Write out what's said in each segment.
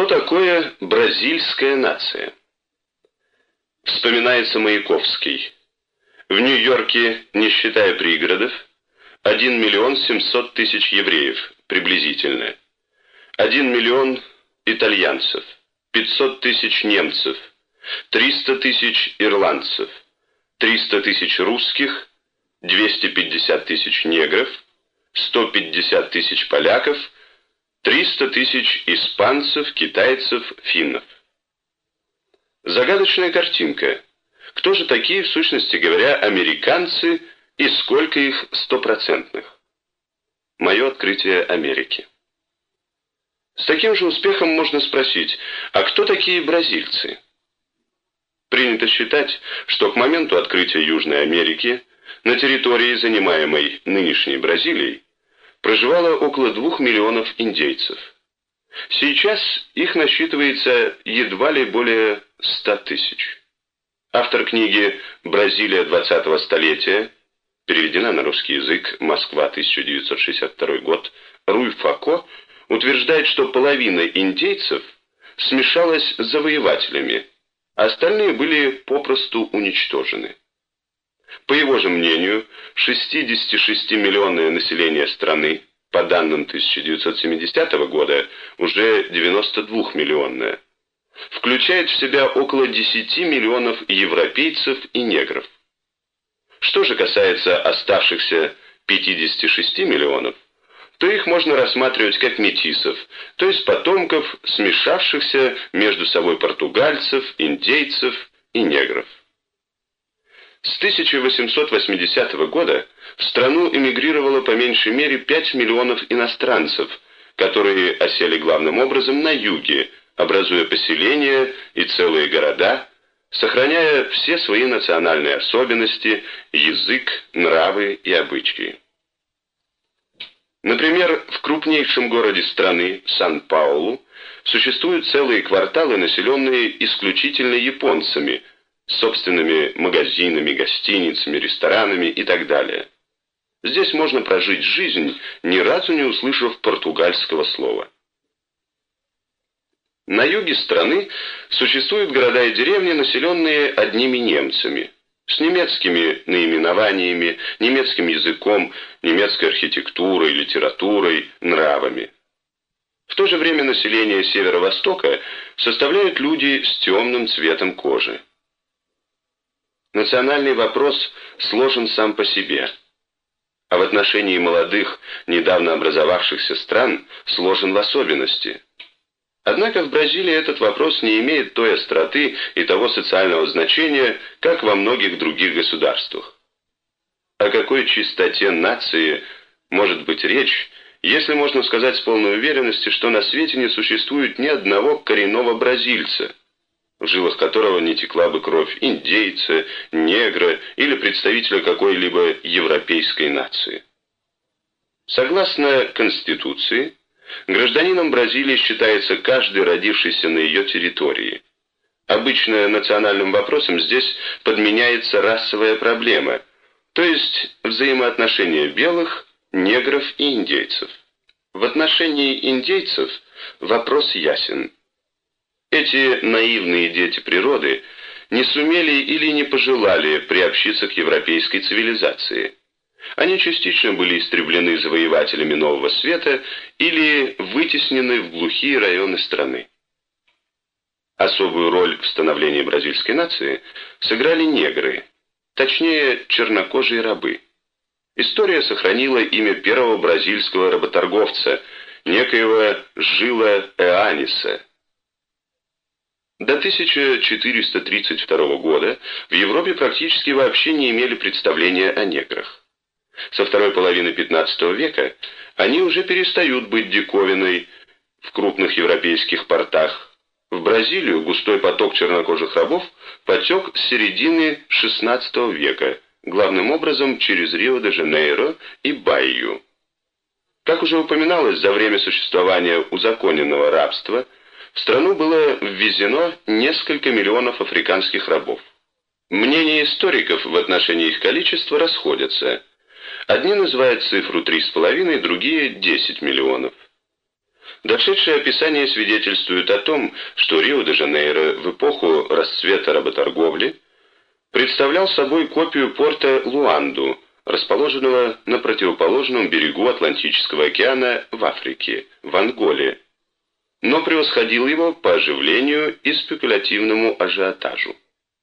Что такое бразильская нация? Вспоминается Маяковский. В Нью-Йорке, не считая пригородов, 1 миллион 700 тысяч евреев, приблизительно. 1 миллион итальянцев, 500 тысяч немцев, 300 тысяч ирландцев, 300 тысяч русских, 250 тысяч негров, 150 тысяч поляков, 300 тысяч испанцев, китайцев, финнов. Загадочная картинка. Кто же такие, в сущности говоря, американцы и сколько их стопроцентных? Мое открытие Америки. С таким же успехом можно спросить, а кто такие бразильцы? Принято считать, что к моменту открытия Южной Америки на территории, занимаемой нынешней Бразилией, проживало около 2 миллионов индейцев. Сейчас их насчитывается едва ли более 100 тысяч. Автор книги «Бразилия 20-го столетия», переведена на русский язык, Москва, 1962 год, Руй Фако, утверждает, что половина индейцев смешалась с завоевателями, а остальные были попросту уничтожены. По его же мнению, 66-миллионное население страны, по данным 1970 года, уже 92-миллионное, включает в себя около 10 миллионов европейцев и негров. Что же касается оставшихся 56 миллионов, то их можно рассматривать как метисов, то есть потомков смешавшихся между собой португальцев, индейцев и негров. С 1880 года в страну эмигрировало по меньшей мере 5 миллионов иностранцев, которые осели главным образом на юге, образуя поселения и целые города, сохраняя все свои национальные особенности, язык, нравы и обычаи. Например, в крупнейшем городе страны, Сан-Паулу, существуют целые кварталы, населенные исключительно японцами, с собственными магазинами, гостиницами, ресторанами и так далее. Здесь можно прожить жизнь, ни разу не услышав португальского слова. На юге страны существуют города и деревни, населенные одними немцами, с немецкими наименованиями, немецким языком, немецкой архитектурой, литературой, нравами. В то же время население северо-востока составляют люди с темным цветом кожи. Национальный вопрос сложен сам по себе, а в отношении молодых, недавно образовавшихся стран сложен в особенности. Однако в Бразилии этот вопрос не имеет той остроты и того социального значения, как во многих других государствах. О какой чистоте нации может быть речь, если можно сказать с полной уверенностью, что на свете не существует ни одного коренного бразильца, в жилах которого не текла бы кровь индейца, негра или представителя какой-либо европейской нации. Согласно Конституции, гражданином Бразилии считается каждый, родившийся на ее территории. Обычно национальным вопросом здесь подменяется расовая проблема, то есть взаимоотношения белых, негров и индейцев. В отношении индейцев вопрос ясен. Эти наивные дети природы не сумели или не пожелали приобщиться к европейской цивилизации. Они частично были истреблены завоевателями Нового Света или вытеснены в глухие районы страны. Особую роль в становлении бразильской нации сыграли негры, точнее чернокожие рабы. История сохранила имя первого бразильского работорговца, некоего Жила Эаниса. До 1432 года в Европе практически вообще не имели представления о неграх. Со второй половины XV века они уже перестают быть диковиной в крупных европейских портах. В Бразилию густой поток чернокожих рабов потек с середины XVI века, главным образом через Рио-де-Жанейро и Баию. Как уже упоминалось, за время существования узаконенного рабства в страну было ввезено несколько миллионов африканских рабов. Мнения историков в отношении их количества расходятся. Одни называют цифру 3,5, другие 10 миллионов. Дошедшие описания свидетельствуют о том, что Рио-де-Жанейро в эпоху расцвета работорговли представлял собой копию порта Луанду, расположенного на противоположном берегу Атлантического океана в Африке, в Анголе, но превосходил его по оживлению и спекулятивному ажиотажу.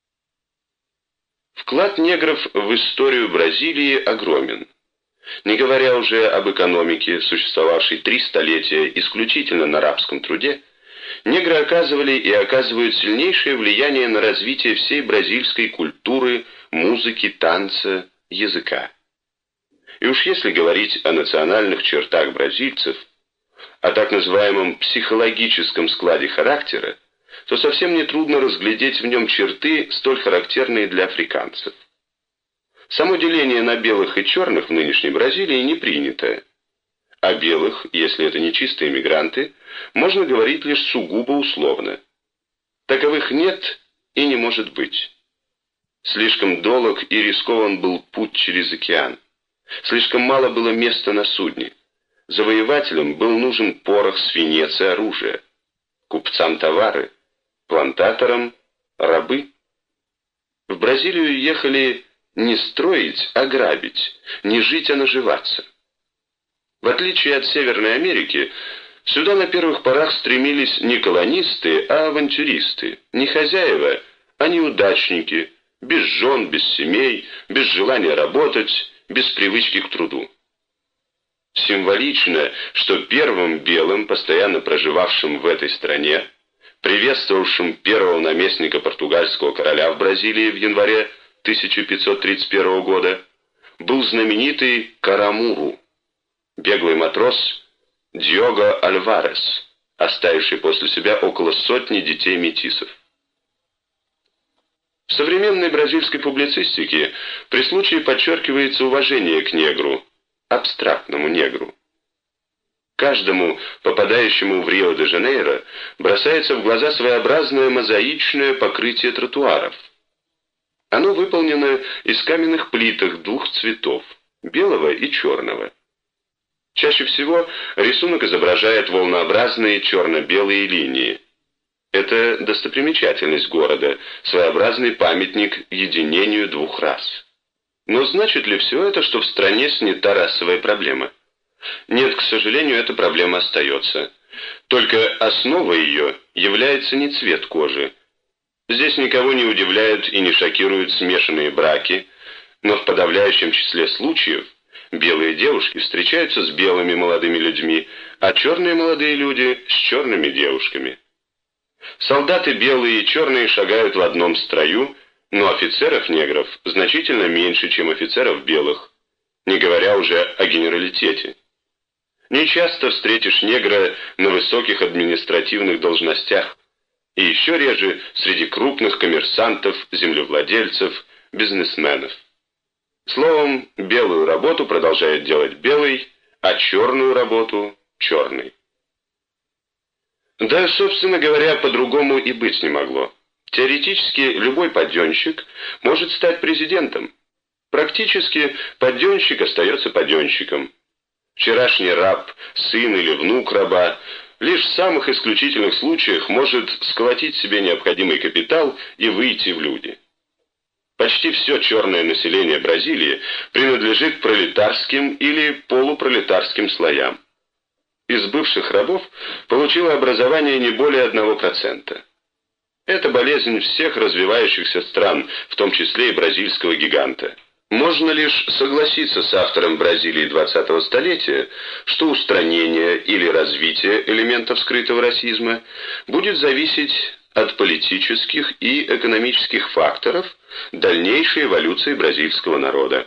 Вклад негров в историю Бразилии огромен. Не говоря уже об экономике, существовавшей 3 столетия исключительно на рабском труде, негры оказывали и оказывают сильнейшее влияние на развитие всей бразильской культуры, музыки, танца, языка. И уж если говорить о национальных чертах бразильцев, о так называемом психологическом складе характера, то совсем нетрудно разглядеть в нем черты, столь характерные для африканцев. Само деление на белых и черных в нынешней Бразилии не принято. О белых, если это не чистые мигранты, можно говорить лишь сугубо условно. Таковых нет и не может быть. Слишком долг и рискован был путь через океан. Слишком мало было места на судне. Завоевателям был нужен порох, свинец и оружие. Купцам товары, плантаторам рабы. В Бразилию ехали не строить, а грабить, не жить, а наживаться. В отличие от Северной Америки, сюда на первых порах стремились не колонисты, а авантюристы, не хозяева, а неудачники, без жен, без семей, без желания работать, без привычки к труду. Символично, что первым белым, постоянно проживавшим в этой стране, приветствовавшим первого наместника португальского короля в Бразилии в январе 1531 года, был знаменитый Карамуру, беглый матрос Диого Альварес, оставивший после себя около 100 детей-метисов. В современной бразильской публицистике при случае подчеркивается уважение к негру, абстрактному негру. Каждому, попадающему в Рио-де-Жанейро, бросается в глаза своеобразное мозаичное покрытие тротуаров. Оно выполнено из каменных плиток 2 цветов – белого и черного. Чаще всего рисунок изображает волнообразные черно-белые линии. Это достопримечательность города, своеобразный памятник единению 2 рас. Но значит ли все это, что в стране снята расовая проблема? Нет, к сожалению, эта проблема остается. Только основой ее является не цвет кожи. Здесь никого не удивляют и не шокируют смешанные браки, но в подавляющем числе случаев белые девушки встречаются с белыми молодыми людьми, а черные молодые люди с черными девушками. Солдаты белые и черные шагают в одном строю, но офицеров-негров значительно меньше, чем офицеров белых, не говоря уже о генералитете. Нечасто встретишь негра на высоких административных должностях, и еще реже среди крупных коммерсантов, землевладельцев, бизнесменов. Словом, белую работу продолжает делать белый, а черную работу – черный. Да, собственно говоря, по-другому и быть не могло. Теоретически любой паденщик может стать президентом. Практически паденщик остается паденщиком. Вчерашний раб, сын или внук раба, лишь в самых исключительных случаях может сколотить себе необходимый капитал и выйти в люди. Почти все черное население Бразилии принадлежит к пролетарским или полупролетарским слоям. Из бывших рабов получило образование не более 1%. Это болезнь всех развивающихся стран, в том числе и бразильского гиганта. Можно лишь согласиться с автором Бразилии 20-го столетия, что устранение или развитие элементов скрытого расизма будет зависеть от политических и экономических факторов дальнейшей эволюции бразильского народа.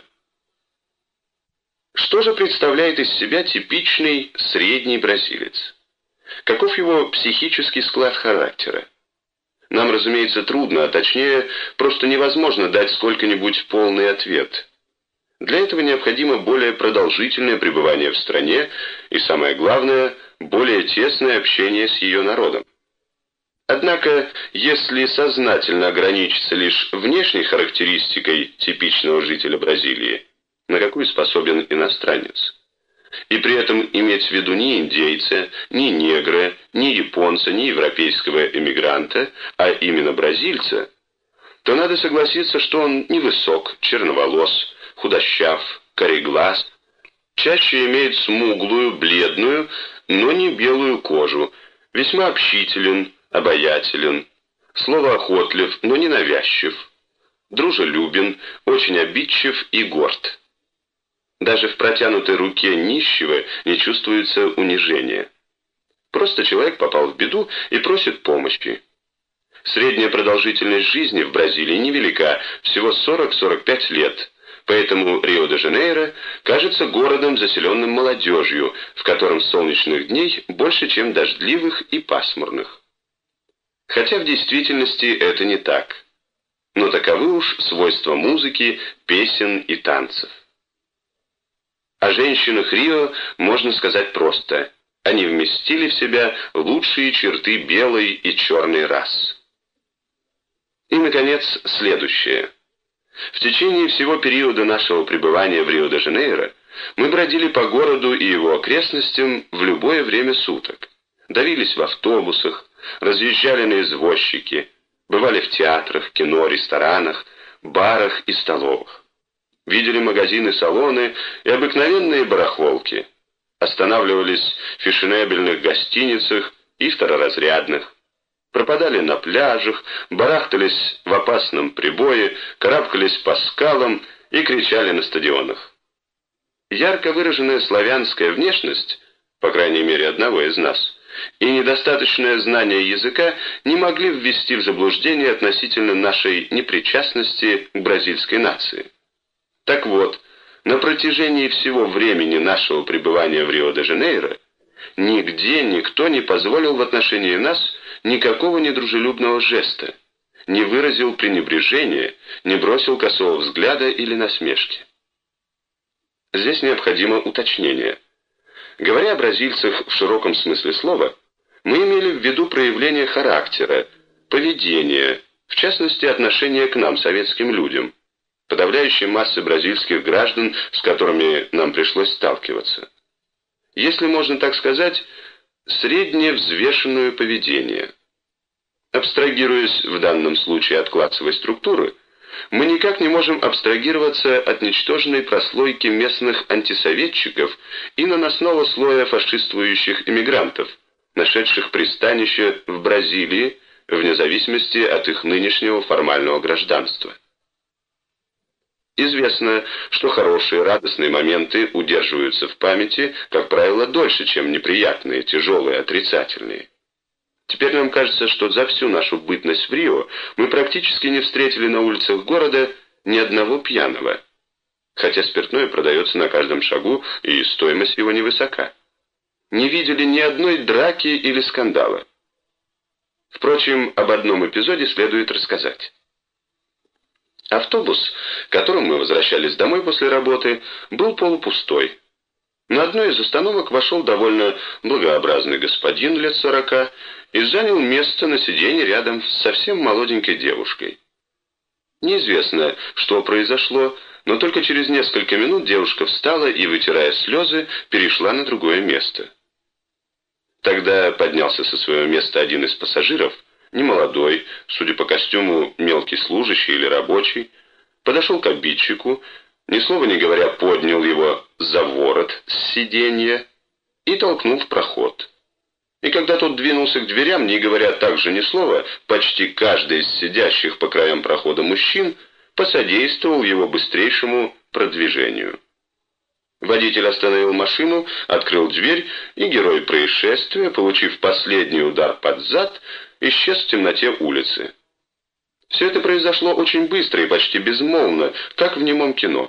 Что же представляет из себя типичный средний бразилец? Каков его психический склад характера? Нам, разумеется, трудно, а точнее, просто невозможно дать сколько-нибудь полный ответ. Для этого необходимо более продолжительное пребывание в стране и, самое главное, более тесное общение с ее народом. Однако, если сознательно ограничиться лишь внешней характеристикой типичного жителя Бразилии, на какую способен иностранец, и при этом иметь в виду ни индейца, ни негра, ни японца, ни европейского эмигранта, а именно бразильца, то надо согласиться, что он невысок, черноволос, худощав, кореглаз, чаще имеет смуглую, бледную, но не белую кожу, весьма общителен, обаятелен, словоохотлив, но не навязчив, дружелюбен, очень обидчив и горд. Даже в протянутой руке нищего не чувствуется унижения. Просто человек попал в беду и просит помощи. Средняя продолжительность жизни в Бразилии невелика, всего 40-45 лет, поэтому Рио-де-Жанейро кажется городом, заселенным молодежью, в котором солнечных дней больше, чем дождливых и пасмурных. Хотя в действительности это не так. Но таковы уж свойства музыки, песен и танцев. О женщинах Рио можно сказать просто. Они вместили в себя лучшие черты белой и черной рас. И, наконец, следующее. В течение всего периода нашего пребывания в Рио-де-Жанейро мы бродили по городу и его окрестностям в любое время суток. Давились в автобусах, разъезжали на извозчике, бывали в театрах, кино, ресторанах, барах и столовых. Видели магазины, салоны и обыкновенные барахолки. Останавливались в фешенебельных гостиницах и второразрядных. Пропадали на пляжах, барахтались в опасном прибое, карабкались по скалам и кричали на стадионах. Ярко выраженная славянская внешность, по крайней мере одного из нас, и недостаточное знание языка не могли ввести в заблуждение относительно нашей непричастности к бразильской нации. Так вот, на протяжении всего времени нашего пребывания в Рио-де-Жанейро нигде никто не позволил в отношении нас никакого недружелюбного жеста, не выразил пренебрежения, не бросил косого взгляда или насмешки. Здесь необходимо уточнение. Говоря о бразильцах в широком смысле слова, мы имели в виду проявление характера, поведения, в частности отношения к нам, советским людям, подавляющей массы бразильских граждан, с которыми нам пришлось сталкиваться. Если можно так сказать, среднее взвешенное поведение. Абстрагируясь в данном случае от классовой структуры, мы никак не можем абстрагироваться от ничтожной прослойки местных антисоветчиков и наносного слоя фашистующих иммигрантов, нашедших пристанище в Бразилии, вне зависимости от их нынешнего формального гражданства. Известно, что хорошие, радостные моменты удерживаются в памяти, как правило, дольше, чем неприятные, тяжелые, отрицательные. Теперь нам кажется, что за всю нашу бытность в Рио мы практически не встретили на улицах города ни одного пьяного, хотя спиртное продается на каждом шагу и стоимость его невысока. Не видели ни одной драки или скандала. Впрочем, об одном эпизоде следует рассказать. Автобус, которым мы возвращались домой после работы, был полупустой. На одной из остановок вошел довольно благообразный господин лет 40 и занял место на сиденье рядом с совсем молоденькой девушкой. Неизвестно, что произошло, но только через несколько минут девушка встала и, вытирая слезы, перешла на другое место. Тогда поднялся со своего места один из пассажиров, немолодой, судя по костюму, мелкий служащий или рабочий, подошел к обидчику, ни слова не говоря, поднял его за ворот с сиденья и толкнул в проход. И когда тот двинулся к дверям, не говоря также ни слова, почти каждый из сидящих по краям прохода мужчин посодействовал его быстрейшему продвижению. Водитель остановил машину, открыл дверь, и герой происшествия, получив последний удар под зад, исчез в темноте улицы. Все это произошло очень быстро и почти безмолвно, как в немом кино.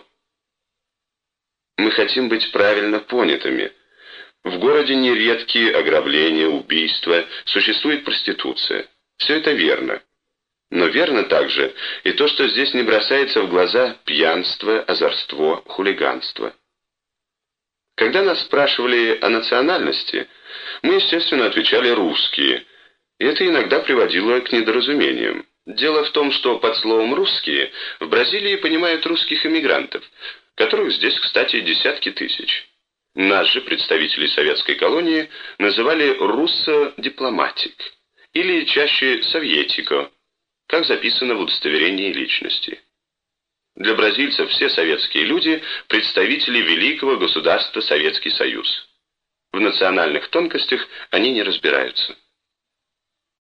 Мы хотим быть правильно понятыми. В городе нередки ограбления, убийства, существует проституция. Все это верно. Но верно также и то, что здесь не бросается в глаза пьянство, озорство, хулиганство. Когда нас спрашивали о национальности, мы, естественно, отвечали «русские», и это иногда приводило к недоразумениям. Дело в том, что под словом «русские» в Бразилии понимают русских эмигрантов, которых здесь, кстати, десятки тысяч. Нас же, представителей советской колонии, называли «руссо-дипломатик» или чаще «советико», как записано в удостоверении личности. Для бразильцев все советские люди – представители великого государства Советский Союз. В национальных тонкостях они не разбираются.